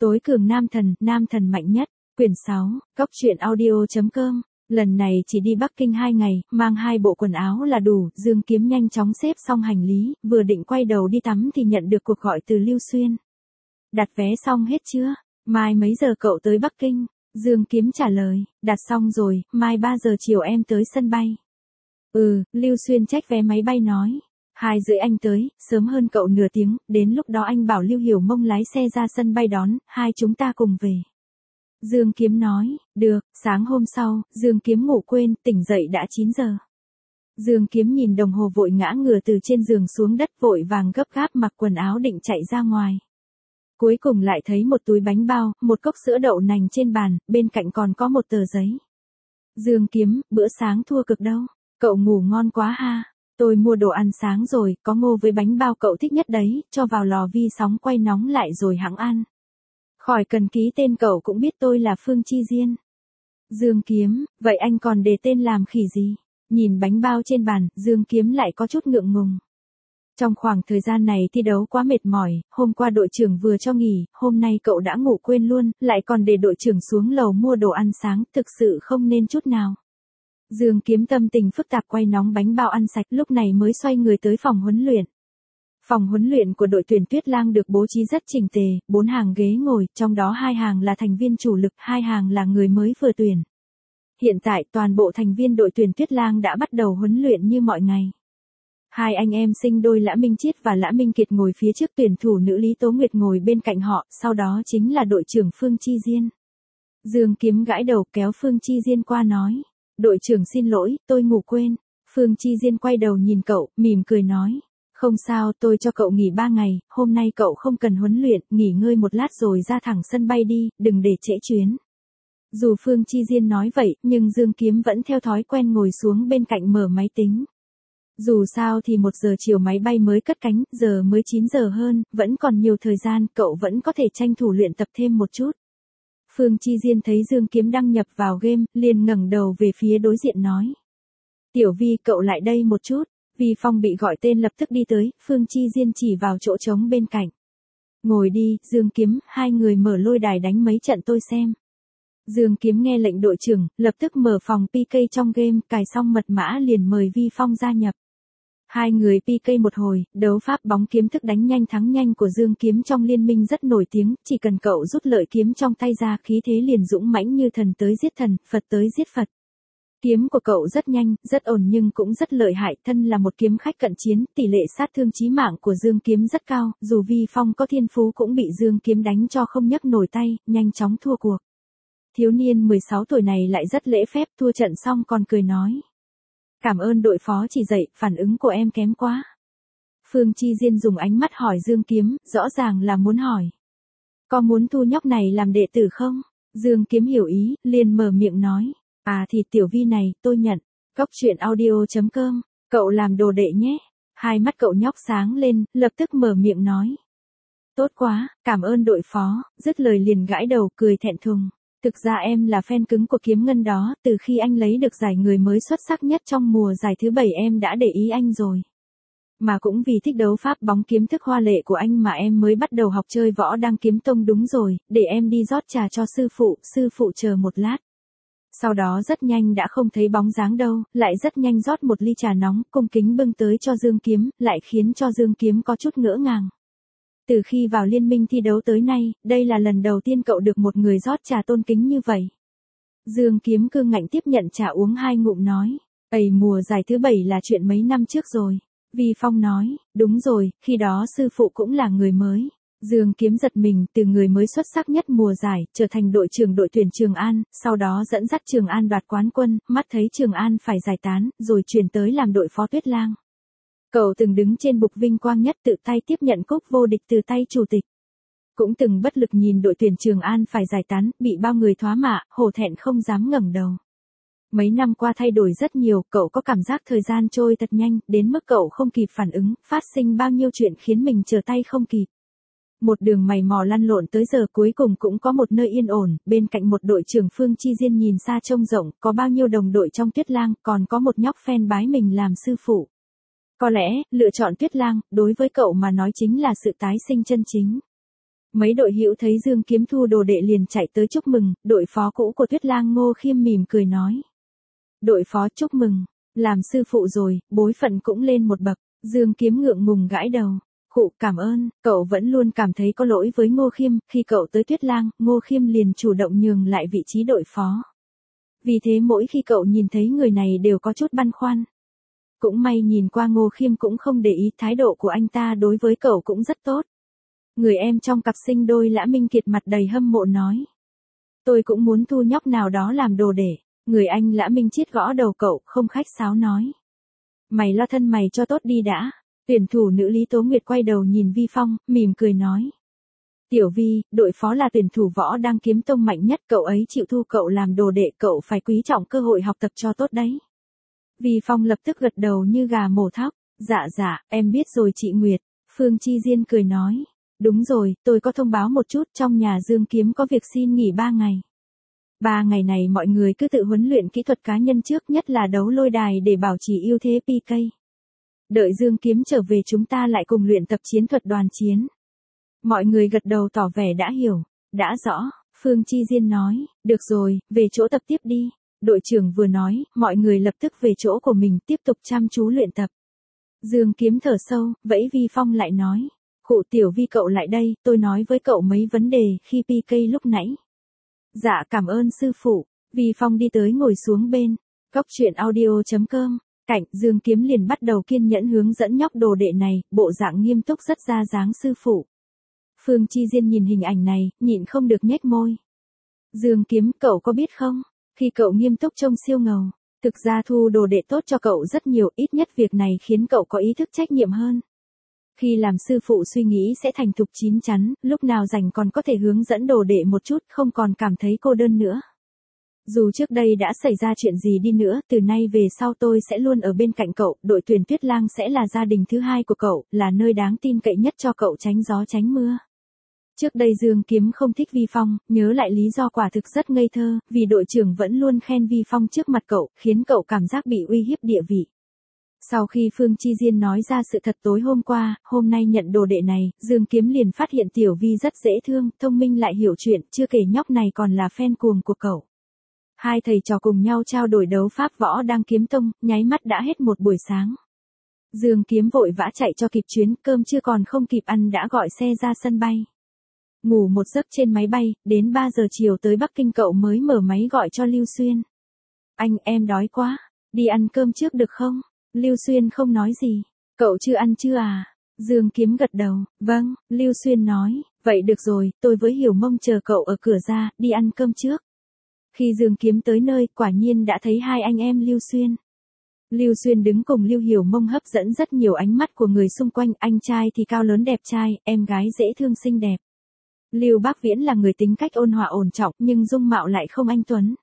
Tối cường nam thần mạnh nhất, quyển 6, Cóc truyện audio.com. Lần này chỉ đi Bắc Kinh 2 ngày, mang 2 bộ quần áo là đủ. Dương Kiếm nhanh chóng xếp xong hành lý, vừa định quay đầu đi tắm thì nhận được cuộc gọi từ Lưu Xuyên. Đặt vé xong hết chưa? Mai mấy giờ cậu tới Bắc Kinh? Dương Kiếm trả lời, đặt xong rồi, mai 3 giờ chiều em tới sân bay. Lưu Xuyên check vé máy bay nói. 2:30 anh tới, sớm hơn cậu nửa tiếng, đến lúc đó anh bảo Lưu Hiểu Mông lái xe ra sân bay đón, hai chúng ta cùng về. Dương Kiếm nói, được. Sáng hôm sau, Dương Kiếm ngủ quên, tỉnh dậy đã 9 giờ. Dương Kiếm nhìn đồng hồ vội ngã ngửa từ trên giường xuống đất, vội vàng gấp gáp mặc quần áo định chạy ra ngoài. Cuối cùng lại thấy một túi bánh bao, một cốc sữa đậu nành trên bàn, bên cạnh còn có một tờ giấy. Dương Kiếm, bữa sáng thua cực đâu, cậu ngủ ngon quá ha. Tôi mua đồ ăn sáng rồi, có ngô với bánh bao cậu thích nhất đấy, cho vào lò vi sóng quay nóng lại rồi hẵng ăn. Khỏi cần ký tên, cậu cũng biết tôi là Phương Chi Diên. Dương Kiếm, vậy anh còn để tên làm khỉ gì? Nhìn bánh bao trên bàn, Dương Kiếm lại có chút ngượng ngùng. Trong khoảng thời gian này thi đấu quá mệt mỏi, hôm qua đội trưởng vừa cho nghỉ, hôm nay cậu đã ngủ quên luôn, lại còn để đội trưởng xuống lầu mua đồ ăn sáng, thực sự không nên chút nào. Dương Kiếm tâm tình phức tạp quay nóng bánh bao ăn sạch, lúc này mới xoay người tới phòng huấn luyện. Phòng huấn luyện của đội tuyển Tuyết Lang được bố trí rất chỉnh tề, 4 hàng ghế ngồi, trong đó 2 hàng là thành viên chủ lực, 2 hàng là người mới vừa tuyển. Hiện tại toàn bộ thành viên đội tuyển Tuyết Lang đã bắt đầu huấn luyện như mọi ngày. 2 anh em sinh đôi Lã Minh Chiết và Lã Minh Kiệt ngồi phía trước, tuyển thủ nữ Lý Tố Nguyệt ngồi bên cạnh họ, sau đó chính là đội trưởng Phương Chi Diên. Dương Kiếm gãi đầu kéo Phương Chi Diên qua nói. Đội trưởng xin lỗi, tôi ngủ quên. Phương Chi Diên quay đầu nhìn cậu, mỉm cười nói. Không sao, tôi cho cậu nghỉ 3 ngày, hôm nay cậu không cần huấn luyện, nghỉ ngơi một lát rồi ra thẳng sân bay đi, đừng để trễ chuyến. Dù Phương Chi Diên nói vậy, nhưng Dương Kiếm vẫn theo thói quen ngồi xuống bên cạnh mở máy tính. Dù sao thì 1 giờ chiều máy bay mới cất cánh, giờ mới 9 giờ hơn, vẫn còn nhiều thời gian, cậu vẫn có thể tranh thủ luyện tập thêm một chút. Phương Chi Diên thấy Dương Kiếm đăng nhập vào game, liền ngẩng đầu về phía đối diện nói. Tiểu Vi, cậu lại đây một chút. Vi Phong bị gọi tên lập tức đi tới, Phương Chi Diên chỉ vào chỗ trống bên cạnh. Ngồi đi, Dương Kiếm, 2 người mở lôi đài đánh mấy trận tôi xem. Dương Kiếm nghe lệnh đội trưởng, lập tức mở phòng PK trong game, cài xong mật mã liền mời Vi Phong gia nhập. 2 người PK một hồi, đấu pháp bóng kiếm thức đánh nhanh thắng nhanh của Dương Kiếm trong liên minh rất nổi tiếng, chỉ cần cậu rút lợi kiếm trong tay ra, khí thế liền dũng mãnh như thần tới giết thần, Phật tới giết Phật. Kiếm của cậu rất nhanh, rất ổn nhưng cũng rất lợi hại, thân là một kiếm khách cận chiến, tỷ lệ sát thương chí mạng của Dương Kiếm rất cao, dù Vi Phong có thiên phú cũng bị Dương Kiếm đánh cho không nhấc nổi tay, nhanh chóng thua cuộc. Thiếu niên 16 tuổi này lại rất lễ phép, thua trận xong còn cười nói. Cảm ơn đội phó chỉ dạy, phản ứng của em kém quá. Phương Chi Diên dùng ánh mắt hỏi Dương Kiếm, rõ ràng là muốn hỏi. Có muốn thu nhóc này làm đệ tử không? Dương Kiếm hiểu ý, liền mở miệng nói. À thì Tiểu Vi này, tôi nhận. Cóc truyện audio.com, cậu làm đồ đệ nhé. Hai mắt cậu nhóc sáng lên, lập tức mở miệng nói. Tốt quá, cảm ơn đội phó, dứt lời liền gãi đầu cười thẹn thùng. Thực ra em là fan cứng của Kiếm Ngân đó, từ khi anh lấy được giải người mới xuất sắc nhất trong mùa giải thứ 7 em đã để ý anh rồi. Mà cũng vì thích đấu pháp bóng kiếm thức hoa lệ của anh mà em mới bắt đầu học chơi võ đăng kiếm tông. Đúng rồi, để em đi rót trà cho sư phụ chờ một lát. Sau đó rất nhanh đã không thấy bóng dáng đâu, lại rất nhanh rót một ly trà nóng, cung kính bưng tới cho Dương Kiếm, lại khiến cho Dương Kiếm có chút ngỡ ngàng. Từ khi vào liên minh thi đấu tới nay, đây là lần đầu tiên cậu được một người rót trà tôn kính như vậy. Dương Kiếm cương ngạnh tiếp nhận trà uống 2 ngụm nói. Mùa giải thứ 7 là chuyện mấy năm trước rồi. Vi Phong nói, đúng rồi, khi đó sư phụ cũng là người mới. Dương Kiếm giật mình, từ người mới xuất sắc nhất mùa giải, trở thành đội trưởng đội tuyển Trường An, sau đó dẫn dắt Trường An đoạt quán quân, mắt thấy Trường An phải giải tán, rồi chuyển tới làm đội phó Tuyết Lang. Cậu từng đứng trên bục vinh quang nhất, tự tay tiếp nhận cúp vô địch từ tay chủ tịch. Cũng từng bất lực nhìn đội tuyển Trường An phải giải tán, bị bao người thoá mạ, hổ thẹn không dám ngẩng đầu. Mấy năm qua thay đổi rất nhiều, cậu có cảm giác thời gian trôi thật nhanh, đến mức cậu không kịp phản ứng, phát sinh bao nhiêu chuyện khiến mình trở tay không kịp. Một đường mày mò lăn lộn tới giờ cuối cùng cũng có một nơi yên ổn, bên cạnh một đội trưởng Phương Chi Diên nhìn xa trông rộng, có bao nhiêu đồng đội trong Tuyết Lang, còn có một nhóc fan bái mình làm sư phụ. Có lẽ, lựa chọn Tuyết Lang, đối với cậu mà nói chính là sự tái sinh chân chính. Mấy đội hữu thấy Dương Kiếm thu đồ đệ liền chạy tới chúc mừng, đội phó cũ của Tuyết Lang Ngô Khiêm mỉm cười nói. Đội phó chúc mừng, làm sư phụ rồi, bối phận cũng lên một bậc. Dương Kiếm ngượng ngùng gãi đầu. Khụ, cảm ơn, cậu vẫn luôn cảm thấy có lỗi với Ngô Khiêm, khi cậu tới Tuyết Lang, Ngô Khiêm liền chủ động nhường lại vị trí đội phó. Vì thế mỗi khi cậu nhìn thấy người này đều có chút băn khoăn. Cũng may nhìn qua Ngô Khiêm cũng không để ý, thái độ của anh ta đối với cậu cũng rất tốt. Người em trong cặp sinh đôi Lã Minh Kiệt mặt đầy hâm mộ nói. Tôi cũng muốn thu nhóc nào đó làm đồ để. Người anh Lã Minh Chiết gõ đầu cậu, không khách sáo nói. Mày lo thân mày cho tốt đi đã. Tuyển thủ nữ Lý Tố Nguyệt quay đầu nhìn Vi Phong, mỉm cười nói. Tiểu Vi, đội phó là tuyển thủ võ đang kiếm tông mạnh nhất, cậu ấy chịu thu cậu làm đồ đệ, cậu phải quý trọng cơ hội học tập cho tốt đấy. Vi Phong lập tức gật đầu như gà mổ thóc. Dạ, em biết rồi chị Nguyệt. Phương Chi Diên cười nói. Đúng rồi, tôi có thông báo một chút, trong nhà Dương Kiếm có việc xin nghỉ 3 ngày. 3 ngày này mọi người cứ tự huấn luyện kỹ thuật cá nhân trước, nhất là đấu lôi đài để bảo trì ưu thế PK. Đợi Dương Kiếm trở về chúng ta lại cùng luyện tập chiến thuật đoàn chiến. Mọi người gật đầu tỏ vẻ đã hiểu. Đã rõ, Phương Chi Diên nói, được rồi, về chỗ tập tiếp đi. Đội trưởng vừa nói, mọi người lập tức về chỗ của mình tiếp tục chăm chú luyện tập. Dương Kiếm thở sâu, vẫy Vi Phong lại nói. Khụ, Tiểu Vi cậu lại đây, tôi nói với cậu mấy vấn đề khi PK lúc nãy. Dạ cảm ơn sư phụ. Vi Phong đi tới ngồi xuống bên. Cóc truyện audio.com. Cạnh Dương Kiếm liền bắt đầu kiên nhẫn hướng dẫn nhóc đồ đệ này, bộ dạng nghiêm túc rất ra dáng sư phụ. Phương Chi Diên nhìn hình ảnh này, nhịn không được nhếch môi. Dương Kiếm, cậu có biết không? Khi cậu nghiêm túc trông siêu ngầu, thực ra thu đồ đệ tốt cho cậu rất nhiều, ít nhất việc này khiến cậu có ý thức trách nhiệm hơn. Khi làm sư phụ suy nghĩ sẽ thành thục chín chắn, lúc nào rảnh còn có thể hướng dẫn đồ đệ một chút, không còn cảm thấy cô đơn nữa. Dù trước đây đã xảy ra chuyện gì đi nữa, từ nay về sau tôi sẽ luôn ở bên cạnh cậu, đội tuyển Tuyết Lang sẽ là gia đình thứ hai của cậu, là nơi đáng tin cậy nhất cho cậu tránh gió tránh mưa. Trước đây Dương Kiếm không thích Vi Phong, nhớ lại lý do quả thực rất ngây thơ, vì đội trưởng vẫn luôn khen Vi Phong trước mặt cậu, khiến cậu cảm giác bị uy hiếp địa vị. Sau khi Phương Chi Diên nói ra sự thật tối hôm qua, hôm nay nhận đồ đệ này, Dương Kiếm liền phát hiện Tiểu Vi rất dễ thương, thông minh lại hiểu chuyện, chưa kể nhóc này còn là fan cuồng của cậu. Hai thầy trò cùng nhau trao đổi đấu pháp võ đang kiếm tông, nháy mắt đã hết một buổi sáng. Dương Kiếm vội vã chạy cho kịp chuyến, cơm chưa còn không kịp ăn đã gọi xe ra sân bay. Ngủ một giấc trên máy bay, đến 3 giờ chiều tới Bắc Kinh cậu mới mở máy gọi cho Lưu Xuyên. Anh, em đói quá, đi ăn cơm trước được không? Lưu Xuyên không nói gì. Cậu chưa ăn chưa à? Dương Kiếm gật đầu, vâng, Lưu Xuyên nói, vậy được rồi, tôi với Hiểu Mông chờ cậu ở cửa ra, đi ăn cơm trước. Khi Dương Kiếm tới nơi, quả nhiên đã thấy hai anh em Lưu Xuyên. Lưu Xuyên đứng cùng Lưu Hiểu Mông hấp dẫn rất nhiều ánh mắt của người xung quanh, anh trai thì cao lớn đẹp trai, em gái dễ thương xinh đẹp. Lưu Bác Viễn là người tính cách ôn hòa ổn trọng, nhưng dung mạo lại không anh tuấn.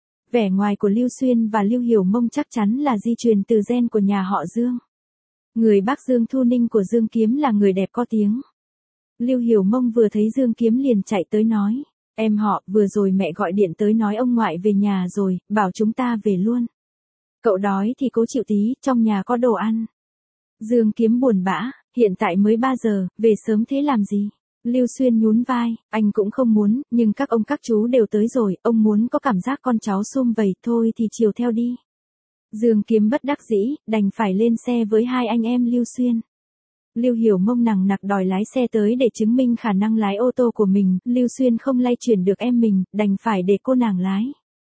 Vẻ ngoài của Lưu Xuyên và Lưu Hiểu Mông chắc chắn là di truyền từ gen của nhà họ Dương. Người bác Dương Thu Ninh của Dương Kiếm là người đẹp có tiếng. Lưu Hiểu Mông vừa thấy Dương Kiếm liền chạy tới nói, em họ, vừa rồi mẹ gọi điện tới nói ông ngoại về nhà rồi, bảo chúng ta về luôn. Cậu đói thì cố chịu tí, trong nhà có đồ ăn. Dương Kiếm buồn bã, hiện tại mới 3 giờ, về sớm thế làm gì? Lưu Xuyên nhún vai, anh cũng không muốn, nhưng các ông các chú đều tới rồi, ông muốn có cảm giác con cháu sum vầy, thôi thì chiều theo đi. Dương Kiếm bất đắc dĩ, đành phải lên xe với hai anh em Lưu Xuyên. Lưu Hiểu Mông nằng nặc đòi lái xe tới để chứng minh khả năng lái ô tô của mình, Lưu Xuyên không lay chuyển được em mình, đành phải để cô nàng lái.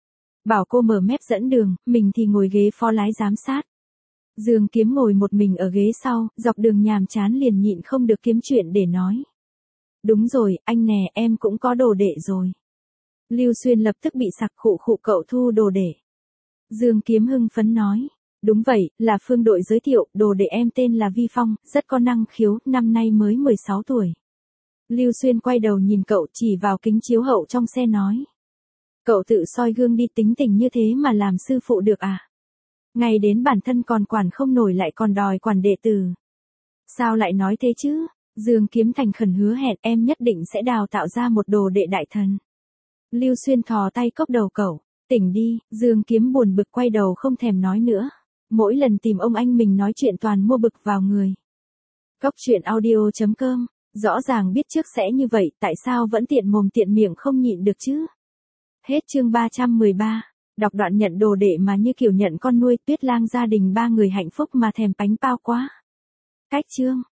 Bảo cô mở mép dẫn đường, mình thì ngồi ghế phó lái giám sát. Dương Kiếm ngồi một mình ở ghế sau, dọc đường nhàm chán liền nhịn không được kiếm chuyện để nói. Đúng rồi, anh nè, em cũng có đồ đệ rồi. Lưu Xuyên lập tức bị sặc, khụ khụ, cậu thu đồ đệ. Dương Kiếm hưng phấn nói. Đúng vậy, là Phương đội giới thiệu, đồ đệ em tên là Vi Phong, rất có năng khiếu, năm nay mới 16 tuổi. Lưu Xuyên quay đầu nhìn cậu, chỉ vào kính chiếu hậu trong xe nói. Cậu tự soi gương đi, tính tình như thế mà làm sư phụ được à? Ngay đến bản thân còn quản không nổi lại còn đòi quản đệ tử. Sao lại nói thế chứ? Dương Kiếm thành khẩn hứa hẹn, em nhất định sẽ đào tạo ra một đồ đệ đại thần. Lưu Xuyên thò tay cốc đầu cậu, tỉnh đi. Dương Kiếm buồn bực quay đầu không thèm nói nữa. Mỗi lần tìm ông anh mình nói chuyện toàn mua bực vào người. Cóc truyện audio.com Rõ ràng biết trước sẽ như vậy, tại sao vẫn tiện mồm tiện miệng không nhịn được chứ? Hết chương 313. Đọc đoạn nhận đồ đệ mà như kiểu nhận con nuôi, Tuyết Lang gia đình 3 người hạnh phúc mà thèm bánh bao quá. Cách chương